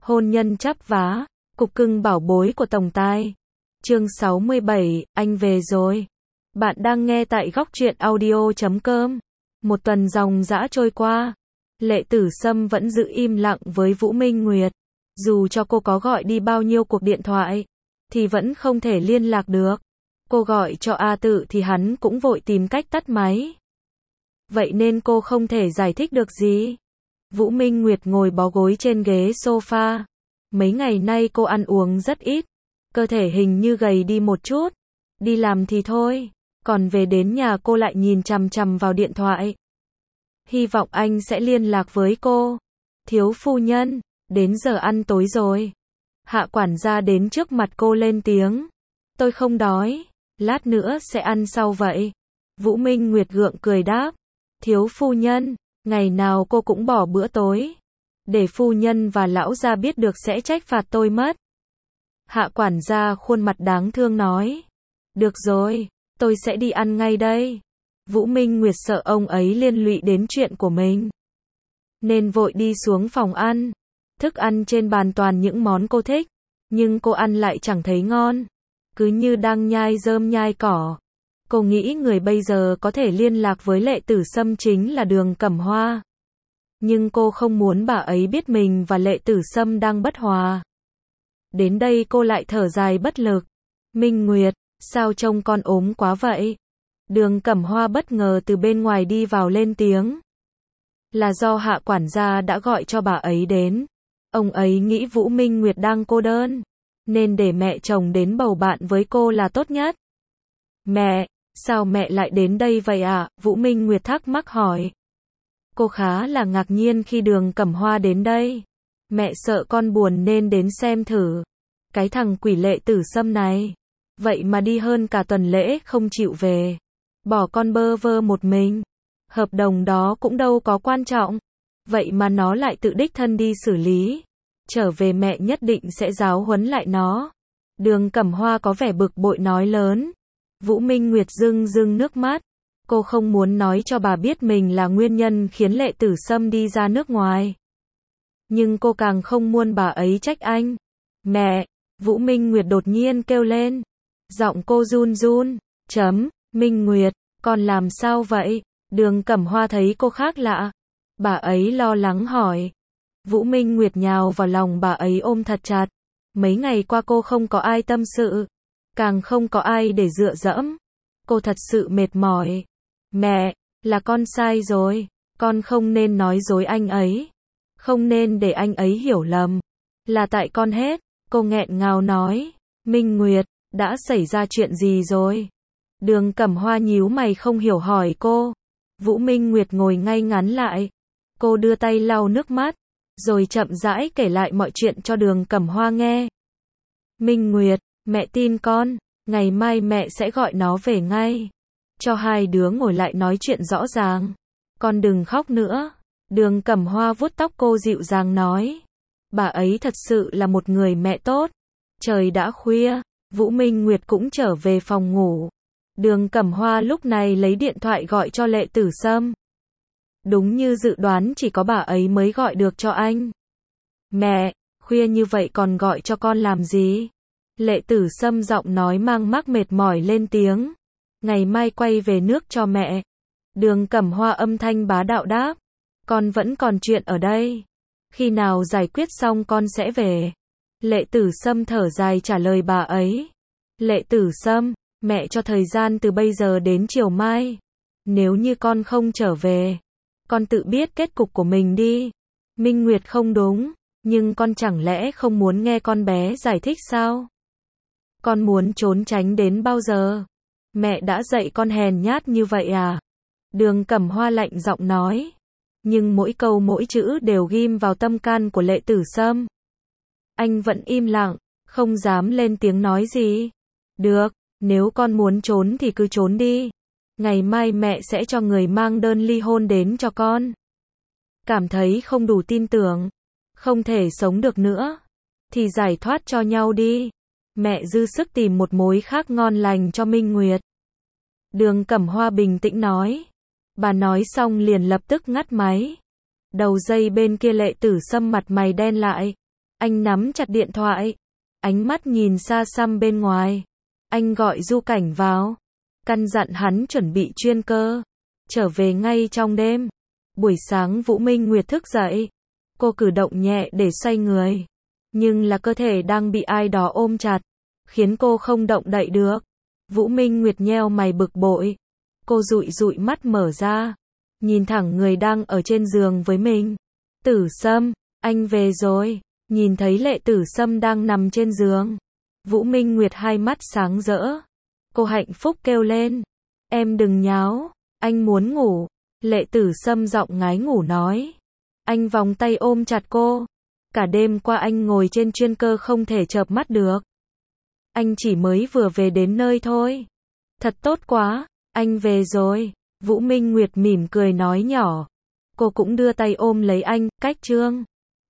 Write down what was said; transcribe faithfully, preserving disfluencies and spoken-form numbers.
Hôn nhân chắp vá, cục cưng bảo bối của tổng tài. Chương sáu mươi bảy, anh về rồi. Bạn đang nghe tại góc truyện audio chấm com. Một tuần ròng rã trôi qua. Lệ Tử Sâm vẫn giữ im lặng với Vũ Minh Nguyệt. Dù cho cô có gọi đi bao nhiêu cuộc điện thoại, thì vẫn không thể liên lạc được. Cô gọi cho A Tự thì hắn cũng vội tìm cách tắt máy. Vậy nên cô không thể giải thích được gì. Vũ Minh Nguyệt ngồi bó gối trên ghế sofa. Mấy ngày nay cô ăn uống rất ít. Cơ thể hình như gầy đi một chút. Đi làm thì thôi. Còn về đến nhà cô lại nhìn chằm chằm vào điện thoại. Hy vọng anh sẽ liên lạc với cô. Thiếu phu nhân, đến giờ ăn tối rồi. Hạ quản gia đến trước mặt cô lên tiếng. Tôi không đói. Lát nữa sẽ ăn sau vậy. Vũ Minh Nguyệt gượng cười đáp. Thiếu phu nhân, ngày nào cô cũng bỏ bữa tối. Để phu nhân và lão gia biết được sẽ trách phạt tôi mất. Hạ quản gia khuôn mặt đáng thương nói. Được rồi, tôi sẽ đi ăn ngay đây. Vũ Minh Nguyệt sợ ông ấy liên lụy đến chuyện của mình, nên vội đi xuống phòng ăn. Thức ăn trên bàn toàn những món cô thích, nhưng cô ăn lại chẳng thấy ngon. Cứ như đang nhai rơm nhai cỏ. Cô nghĩ người bây giờ có thể liên lạc với Lệ Tử Sâm chính là Đường Cẩm Hoa. Nhưng cô không muốn bà ấy biết mình và Lệ Tử Sâm đang bất hòa. Đến đây cô lại thở dài bất lực. Minh Nguyệt, sao trông con ốm quá vậy? Đường Cẩm Hoa bất ngờ từ bên ngoài đi vào lên tiếng. Là do Hạ quản gia đã gọi cho bà ấy đến. Ông ấy nghĩ Vũ Minh Nguyệt đang cô đơn, nên để mẹ chồng đến bầu bạn với cô là tốt nhất. Mẹ, sao mẹ lại đến đây vậy ạ? Vũ Minh Nguyệt thắc mắc hỏi. Cô khá là ngạc nhiên khi Đường Cẩm Hoa đến đây. Mẹ sợ con buồn nên đến xem thử. Cái thằng quỷ Lệ Tử Sâm này. Vậy mà đi hơn cả tuần lễ không chịu về. Bỏ con bơ vơ một mình. Hợp đồng đó cũng đâu có quan trọng. Vậy mà nó lại tự đích thân đi xử lý. Trở về mẹ nhất định sẽ giáo huấn lại nó. Đường Cẩm Hoa có vẻ bực bội nói lớn. Vũ Minh Nguyệt rưng rưng nước mắt. Cô không muốn nói cho bà biết mình là nguyên nhân khiến Lệ Tử Sâm đi ra nước ngoài. Nhưng cô càng không muốn bà ấy trách anh. Mẹ, Vũ Minh Nguyệt đột nhiên kêu lên. Giọng cô run run. Chấm, Minh Nguyệt, con làm sao vậy? Đường Cẩm Hoa thấy cô khác lạ. Bà ấy lo lắng hỏi. Vũ Minh Nguyệt nhào vào lòng bà ấy ôm thật chặt. Mấy ngày qua cô không có ai tâm sự. Càng không có ai để dựa dẫm. Cô thật sự mệt mỏi. Mẹ, là con sai rồi. Con không nên nói dối anh ấy. Không nên để anh ấy hiểu lầm. Là tại con hết. Cô nghẹn ngào nói. Minh Nguyệt, đã xảy ra chuyện gì rồi? Đường Cẩm Hoa nhíu mày không hiểu hỏi cô. Vũ Minh Nguyệt ngồi ngay ngắn lại. Cô đưa tay lau nước mắt, rồi chậm rãi kể lại mọi chuyện cho Đường Cẩm Hoa nghe. Minh Nguyệt, mẹ tin con. Ngày mai mẹ sẽ gọi nó về ngay. Cho hai đứa ngồi lại nói chuyện rõ ràng. Con đừng khóc nữa. Đường Cẩm Hoa vuốt tóc cô dịu dàng nói. Bà ấy thật sự là một người mẹ tốt. Trời đã khuya, Vũ Minh Nguyệt cũng trở về phòng ngủ. Đường Cẩm Hoa lúc này lấy điện thoại gọi cho Lệ Tử Sâm. Đúng như dự đoán chỉ có bà ấy mới gọi được cho anh. Mẹ, khuya như vậy còn gọi cho con làm gì? Lệ Tử Sâm giọng nói mang mắc mệt mỏi lên tiếng. Ngày mai quay về nước cho mẹ. Đường Cẩm Hoa âm thanh bá đạo đáp. Con vẫn còn chuyện ở đây. Khi nào giải quyết xong con sẽ về. Lệ Tử Sâm thở dài trả lời bà ấy. Lệ Tử Sâm, mẹ cho thời gian từ bây giờ đến chiều mai. Nếu như con không trở về, con tự biết kết cục của mình đi. Minh Nguyệt không đúng, nhưng con chẳng lẽ không muốn nghe con bé giải thích sao? Con muốn trốn tránh đến bao giờ? Mẹ đã dạy con hèn nhát như vậy à? Đường Cẩm Hoa lạnh giọng nói. Nhưng mỗi câu mỗi chữ đều ghim vào tâm can của Lệ Tử Sâm. Anh vẫn im lặng, không dám lên tiếng nói gì. Được, nếu con muốn trốn thì cứ trốn đi. Ngày mai mẹ sẽ cho người mang đơn ly hôn đến cho con. Cảm thấy không đủ tin tưởng, không thể sống được nữa, thì giải thoát cho nhau đi. Mẹ dư sức tìm một mối khác ngon lành cho Minh Nguyệt. Đường Cẩm Hoa bình tĩnh nói. Bà nói xong liền lập tức ngắt máy. Đầu dây bên kia Lệ Tử Sâm mặt mày đen lại. Anh nắm chặt điện thoại. Ánh mắt nhìn xa xăm bên ngoài. Anh gọi Du Cảnh vào. Căn dặn hắn chuẩn bị chuyên cơ. Trở về ngay trong đêm. Buổi sáng Vũ Minh Nguyệt thức dậy. Cô cử động nhẹ để xoay người. Nhưng là cơ thể đang bị ai đó ôm chặt. Khiến cô không động đậy được. Vũ Minh Nguyệt nheo mày bực bội. Cô dụi dụi mắt mở ra. Nhìn thẳng người đang ở trên giường với mình. Tử Sâm, anh về rồi. Nhìn thấy Lệ Tử Sâm đang nằm trên giường. Vũ Minh Nguyệt hai mắt sáng rỡ. Cô hạnh phúc kêu lên. Em đừng nháo, anh muốn ngủ. Lệ Tử Sâm giọng ngái ngủ nói. Anh vòng tay ôm chặt cô. Cả đêm qua anh ngồi trên chuyên cơ không thể chợp mắt được. Anh chỉ mới vừa về đến nơi thôi. Thật tốt quá, anh về rồi. Vũ Minh Nguyệt mỉm cười nói nhỏ. Cô cũng đưa tay ôm lấy anh, cách Trương.